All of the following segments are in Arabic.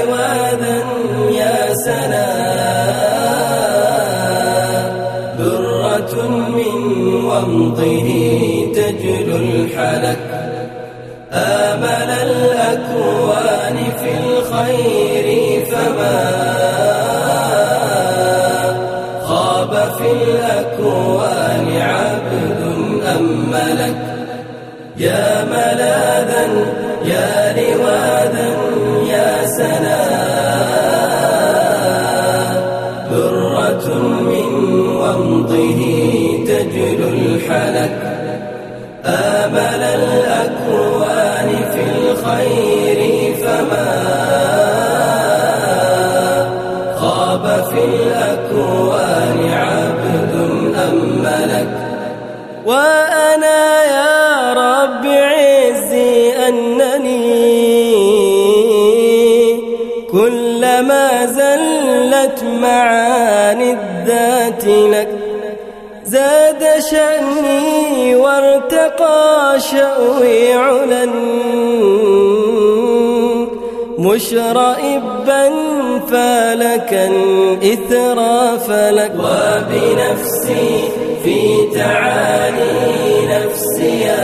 لواذا يا سنا درة من ومضه تجلو الحلك آمل الأكوان في الخير فما خاب في الأكوان عبد أملك يا ملاذا يا لواذا يا سنا درة من ومضه تجلو الحلك آمل الأكوان في الخير فما خاب في الأكوان عبد أملك وأنا يا رب عزي أنني كلما زلت معاني الذات لك زاد شأني وارتقى شأوي علا مشرئبا فالكا إثرا فلك وبنفسي في تعالي نفسيا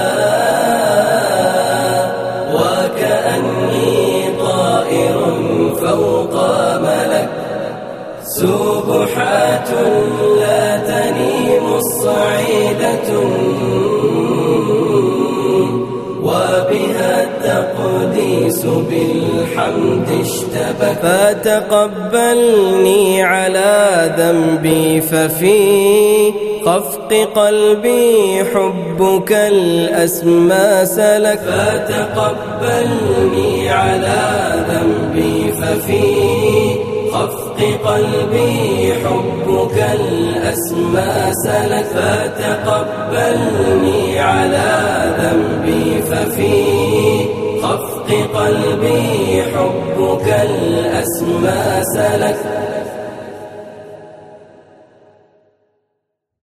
وكأني طائر فوق ملك سبحات لا تنيم الصعيدة وبها التقديس بالحمد اشتبك فتقبلني على ذنبي ففي خفق قلبي حبك الأسمى سلك فتقبلني على ذنبي ففي خفق قلبي حبك الأسمى سلك فتقبلني على ذنبي ففي خفق قلبي حبك الأسمى سلك